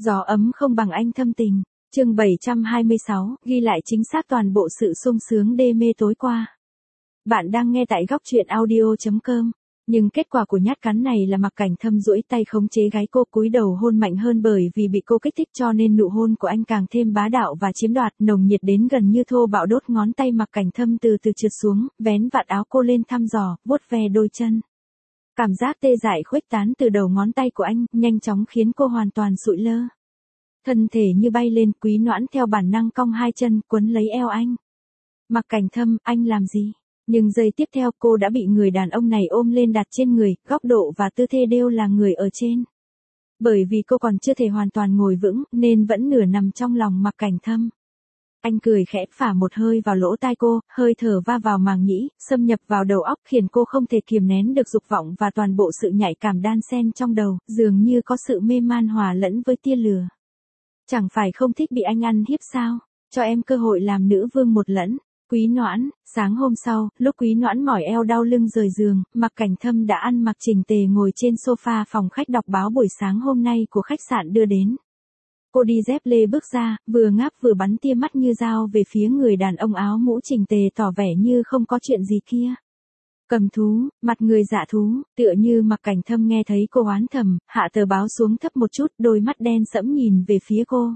Gió ấm không bằng anh thâm tình. Chương 726, ghi lại chính xác toàn bộ sự sung sướng đê mê tối qua. Bạn đang nghe tại góc truyện audio.com. Nhưng kết quả của nhát cắn này là Mạc Cảnh Thâm duỗi tay khống chế gái cô, cúi đầu hôn mạnh hơn, bởi vì bị cô kích thích cho nên nụ hôn của anh càng thêm bá đạo và chiếm đoạt, nồng nhiệt đến gần như thô bạo. Đốt ngón tay Mạc Cảnh Thâm từ từ trượt xuống, vén vạt áo cô lên thăm dò, vuốt ve đôi chân. Cảm giác tê dại khuếch tán từ đầu ngón tay của anh, nhanh chóng khiến cô hoàn toàn sụi lơ. Thân thể như bay lên, Quý Noãn theo bản năng cong hai chân, quấn lấy eo anh. Mạc Cảnh Thâm, anh làm gì? Nhưng giây tiếp theo cô đã bị người đàn ông này ôm lên đặt trên người, góc độ và tư thế đều là người ở trên. Bởi vì cô còn chưa thể hoàn toàn ngồi vững, nên vẫn nửa nằm trong lòng Mạc Cảnh Thâm. Anh cười khẽ, phả một hơi vào lỗ tai cô, hơi thở va vào màng nhĩ, xâm nhập vào đầu óc, khiến cô không thể kiềm nén được dục vọng và toàn bộ sự nhạy cảm đan xen trong đầu, dường như có sự mê man hòa lẫn với tia lửa. Chẳng phải không thích bị anh ăn hiếp sao? Cho em cơ hội làm nữ vương một lẫn. Quý Noãn. Sáng hôm sau, lúc Quý Noãn mỏi eo đau lưng rời giường, Mạc Cảnh Thâm đã ăn mặc chỉnh tề ngồi trên sofa phòng khách đọc báo buổi sáng hôm nay của khách sạn đưa đến. Cô đi dép lê bước ra, vừa ngáp vừa bắn tia mắt như dao về phía người đàn ông áo mũ chỉnh tề, tỏ vẻ như không có chuyện gì kia. Cầm thú, mặt người dạ thú, tựa như Mạc Cảnh Thâm nghe thấy cô oán thầm, hạ tờ báo xuống thấp một chút, đôi mắt đen sẫm nhìn về phía cô.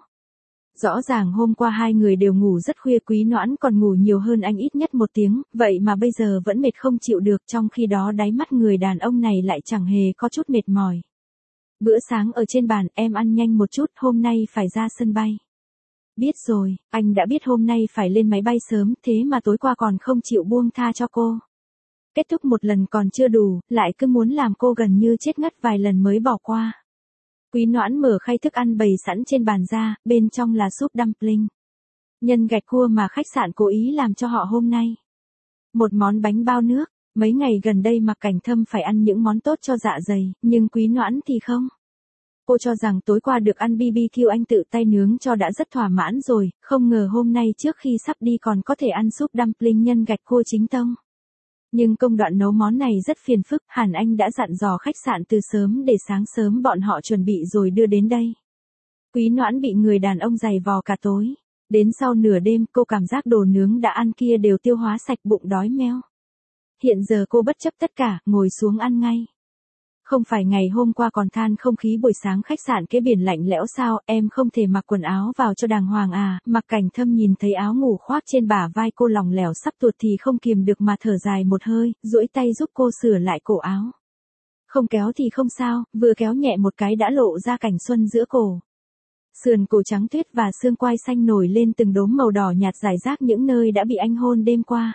Rõ ràng hôm qua hai người đều ngủ rất khuya, Quý Noãn còn ngủ nhiều hơn anh ít nhất 1 tiếng, vậy mà bây giờ vẫn mệt không chịu được, trong khi đó đáy mắt người đàn ông này lại chẳng hề có chút mệt mỏi. Bữa sáng ở trên bàn, em ăn nhanh một chút, hôm nay phải ra sân bay. Biết rồi, anh đã biết hôm nay phải lên máy bay sớm, thế mà tối qua còn không chịu buông tha cho cô. Kết thúc một lần còn chưa đủ, lại cứ muốn làm cô gần như chết ngất vài lần mới bỏ qua. Quý Noãn mở khay thức ăn bày sẵn trên bàn ra, bên trong là súp dumpling. Nhân gạch cua mà khách sạn cố ý làm cho họ hôm nay. Một món bánh bao nước, mấy ngày gần đây Mạc Cảnh Thâm phải ăn những món tốt cho dạ dày, nhưng Quý Noãn thì không. Cô cho rằng tối qua được ăn BBQ anh tự tay nướng cho đã rất thỏa mãn rồi, không ngờ hôm nay trước khi sắp đi còn có thể ăn súp dumpling nhân gạch cua chính tông. Nhưng công đoạn nấu món này rất phiền phức, hẳn anh đã dặn dò khách sạn từ sớm để sáng sớm bọn họ chuẩn bị rồi đưa đến đây. Quý Noãn bị người đàn ông giày vò cả tối. Đến sau nửa đêm cô cảm giác đồ nướng đã ăn kia đều tiêu hóa sạch, bụng đói meo. Hiện giờ cô bất chấp tất cả, ngồi xuống ăn ngay. Không phải ngày hôm qua còn than không khí buổi sáng khách sạn kế biển lạnh lẽo sao, em không thể mặc quần áo vào cho đàng hoàng à? Mạc Cảnh Thâm nhìn thấy áo ngủ khoác trên bả vai cô lỏng lẻo sắp tuột thì không kiềm được mà thở dài một hơi, duỗi tay giúp cô sửa lại cổ áo. Không kéo thì không sao, vừa kéo nhẹ một cái đã lộ ra cảnh xuân giữa cổ. Sườn cổ trắng tuyết và xương quai xanh nổi lên từng đốm màu đỏ nhạt rải rác những nơi đã bị anh hôn đêm qua.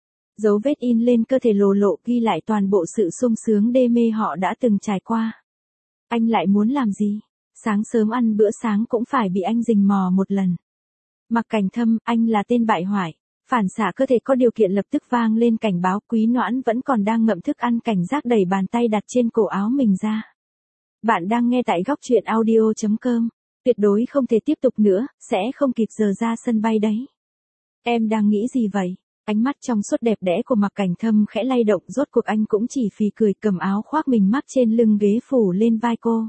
Dấu vết in lên cơ thể lộ ghi lại toàn bộ sự sung sướng đê mê họ đã từng trải qua. Anh lại muốn làm gì? Sáng sớm ăn bữa sáng cũng phải bị anh rình mò một lần. Mạc Cảnh Thâm, anh là tên bại hoại. Phản xạ cơ thể có điều kiện lập tức vang lên cảnh báo. Quý Noãn vẫn còn đang ngậm thức ăn, cảnh giác đẩy bàn tay đặt trên cổ áo mình ra. Bạn đang nghe tại góc truyện audio.com. Tuyệt đối không thể tiếp tục nữa, sẽ không kịp giờ ra sân bay đấy. Em đang nghĩ gì vậy? Ánh mắt trong suốt đẹp đẽ của Mạc Cảnh Thâm khẽ lay động, rốt cuộc anh cũng chỉ phì cười, cầm áo khoác mình mắc trên lưng ghế phủ lên vai cô.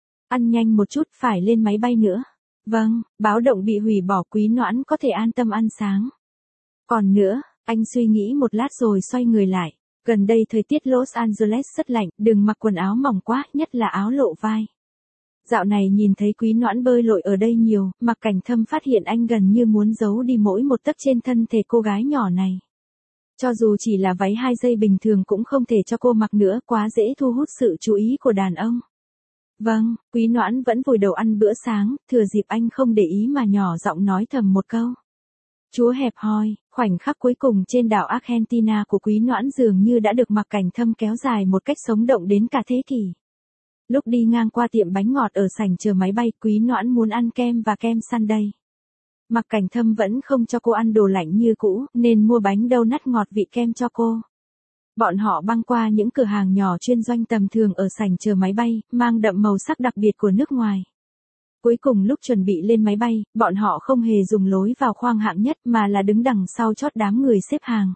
Ăn nhanh một chút, phải lên máy bay nữa. Vâng, báo động bị hủy bỏ, Quý Noãn có thể an tâm ăn sáng. Còn nữa, anh suy nghĩ một lát rồi xoay người lại. Gần đây thời tiết Los Angeles rất lạnh, đừng mặc quần áo mỏng quá, nhất là áo lộ vai. Dạo này nhìn thấy Quý Noãn bơi lội ở đây nhiều, Mạc Cảnh Thâm phát hiện anh gần như muốn giấu đi mỗi một tấc trên thân thể cô gái nhỏ này. Cho dù chỉ là váy 2 giây bình thường cũng không thể cho cô mặc nữa, quá dễ thu hút sự chú ý của đàn ông. Vâng, Quý Noãn vẫn vùi đầu ăn bữa sáng, thừa dịp anh không để ý mà nhỏ giọng nói thầm một câu. Chúa hẹp hòi, khoảnh khắc cuối cùng trên đảo Argentina của Quý Noãn dường như đã được Mạc Cảnh Thâm kéo dài một cách sống động đến cả thế kỷ. Lúc đi ngang qua tiệm bánh ngọt ở sảnh chờ máy bay, Quý Noãn muốn ăn kem và kem sundae. Mạc Cảnh Thâm vẫn không cho cô ăn đồ lạnh như cũ, nên mua bánh donut ngọt vị kem cho cô. Bọn họ băng qua những cửa hàng nhỏ chuyên doanh tầm thường ở sảnh chờ máy bay, mang đậm màu sắc đặc biệt của nước ngoài. Cuối cùng lúc chuẩn bị lên máy bay, bọn họ không hề dùng lối vào khoang hạng nhất mà là đứng đằng sau chót đám người xếp hàng.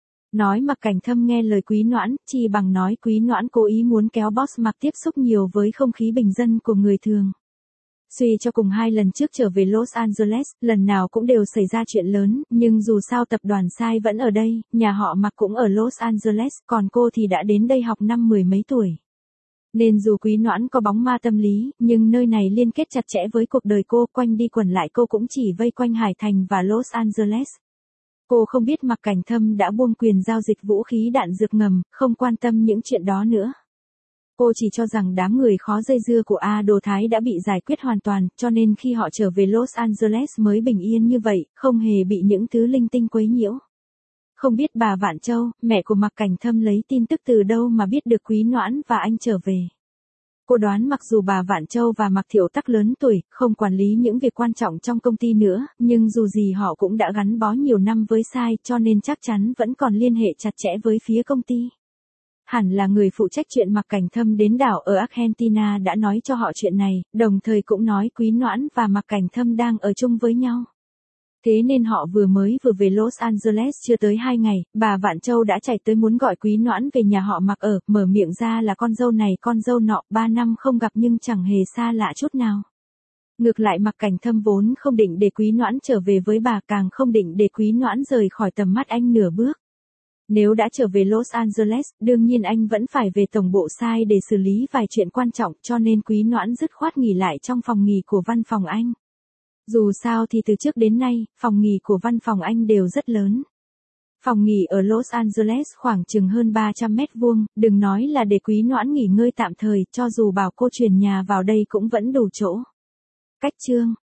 Nói Mạc Cảnh Thâm nghe lời Quý Noãn, chi bằng nói Quý Noãn cố ý muốn kéo boss Mạc tiếp xúc nhiều với không khí bình dân của người thường. Suy cho cùng 2 lần trước trở về Los Angeles, lần nào cũng đều xảy ra chuyện lớn, nhưng dù sao tập đoàn Sai vẫn ở đây, nhà họ Mạc cũng ở Los Angeles, còn cô thì đã đến đây học năm 10 mấy tuổi. Nên dù Quý Noãn có bóng ma tâm lý, nhưng nơi này liên kết chặt chẽ với cuộc đời cô, quanh đi quẩn lại cô cũng chỉ vây quanh Hải Thành và Los Angeles. Cô không biết Mạc Cảnh Thâm đã buông quyền giao dịch vũ khí đạn dược ngầm, không quan tâm những chuyện đó nữa. Cô chỉ cho rằng đám người khó dây dưa của A Đồ Thái đã bị giải quyết hoàn toàn, cho nên khi họ trở về Los Angeles mới bình yên như vậy, không hề bị những thứ linh tinh quấy nhiễu. Không biết bà Vạn Châu, mẹ của Mạc Cảnh Thâm lấy tin tức từ đâu mà biết được Quý Noãn và anh trở về. Cô đoán mặc dù bà Vạn Châu và Mạc Thiệu Tắc lớn tuổi, không quản lý những việc quan trọng trong công ty nữa, nhưng dù gì họ cũng đã gắn bó nhiều năm với Sai, cho nên chắc chắn vẫn còn liên hệ chặt chẽ với phía công ty. Hẳn là người phụ trách chuyện Mạc Cảnh Thâm đến đảo ở Argentina đã nói cho họ chuyện này, đồng thời cũng nói Quý Noãn và Mạc Cảnh Thâm đang ở chung với nhau. Thế nên họ vừa về Los Angeles chưa tới 2 ngày, bà Vạn Châu đã chạy tới muốn gọi Quý Noãn về nhà họ Mạc ở, mở miệng ra là con dâu này con dâu nọ, 3 năm không gặp nhưng chẳng hề xa lạ chút nào. Ngược lại Mạc Cảnh Thâm vốn không định để Quý Noãn trở về với bà, càng không định để Quý Noãn rời khỏi tầm mắt anh nửa bước. Nếu đã trở về Los Angeles, đương nhiên anh vẫn phải về tổng bộ Sai để xử lý vài chuyện quan trọng, cho nên Quý Noãn dứt khoát nghỉ lại trong phòng nghỉ của văn phòng anh. Dù sao thì từ trước đến nay, phòng nghỉ của văn phòng anh đều rất lớn. Phòng nghỉ ở Los Angeles khoảng chừng hơn 300 mét vuông, đừng nói là để Quý Noãn nghỉ ngơi tạm thời, cho dù bảo cô chuyển nhà vào đây cũng vẫn đủ chỗ. Cách chương